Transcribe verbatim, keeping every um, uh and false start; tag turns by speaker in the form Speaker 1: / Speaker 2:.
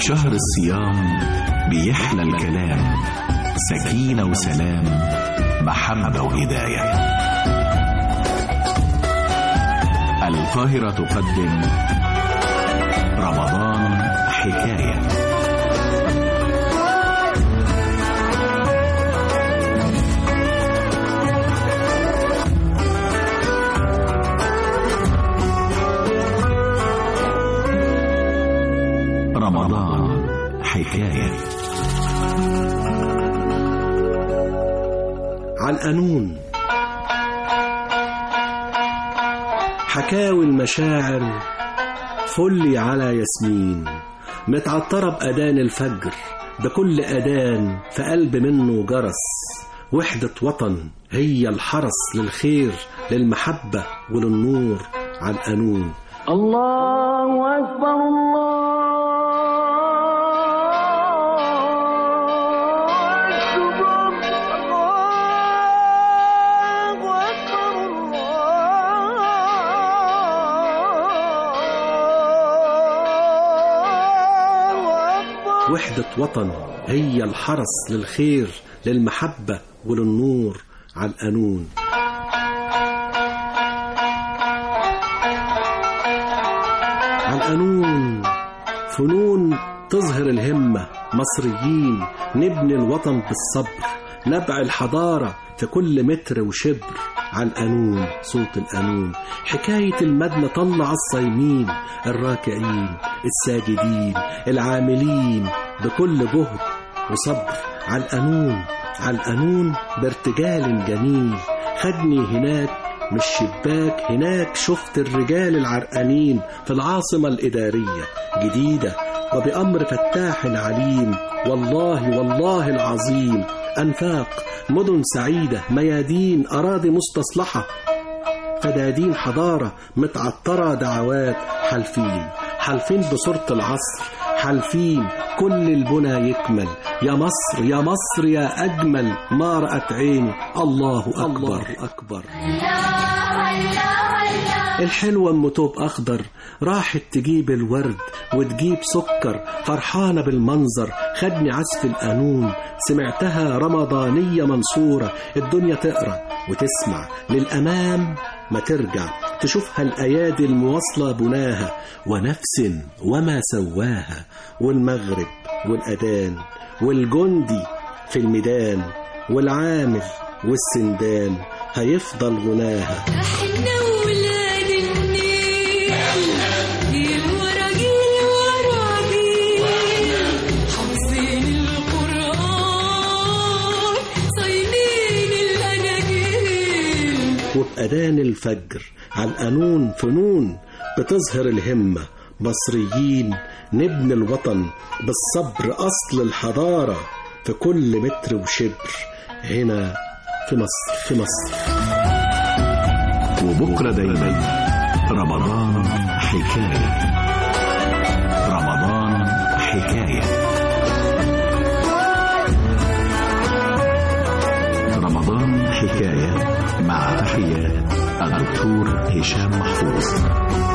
Speaker 1: شهر الصيام بيحلى الكلام، سكينة وسلام، محبة وهداية. القاهرة تقدم رمضان حكاية. رمضان حكاية.
Speaker 2: علقانون، حكاوي المشاعر فلي على ياسمين، متعطرة بأذان الفجر، بكل أذان في قلب منه جرس. وحدة وطن هي الحرس للخير للمحبة وللنور. علقانون.
Speaker 3: الله أكبر الله
Speaker 2: وحدة وطن هي الحرس للخير للمحبة وللنور. علقانون. علقانون فنون تظهر الهمة، مصريين نبني الوطن بالصبر، نبع الحضارة في كل متر وشبر. علقانون صوت القانون، حكاية المدنة طلع الصايمين، الراكعين الساجدين العاملين بكل جهد وصبر. علقانون علقانون بارتجال جميل، خدني هناك من الشباك هناك، شفت الرجال العرقانين في العاصمة الإدارية جديدة وبأمر فتاح عليم. والله والله العظيم أنفاق مدن سعيدة، ميادين أراضي مستصلحة، فدادين حضارة متعطرة دعوات. حالفين حالفين بصورة العصر، حالفين كل البنى يكمل. يا مصر يا مصر يا أجمل ما رأت عيني. الله أكبر, الله أكبر. الحلوة أم توب أخضر راحت تجيب الورد وتجيب سكر، فرحانة بالمنظر. خدني عزف القانون، سمعتها رمضانية منصورة. الدنيا تقرأ وتسمع للأمام ما ترجع، تشوفها الأيادي المواصلة بناها، ونفس وما سواها. والمغرب والأذان والجندي في الميدان، والعامل والسندان هيفضل غناها. وبأذان الفجر علقانون فنون بتظهر الهمة، مصريين نبني الوطن بالصبر، أصل الحضارة في كل متر وشبر هنا في مصر في مصر.
Speaker 1: وبكرة دايما رمضان حكاية. رمضان حكاية. رمضان حكاية مع تحيات الدكتور هشام محفوظ.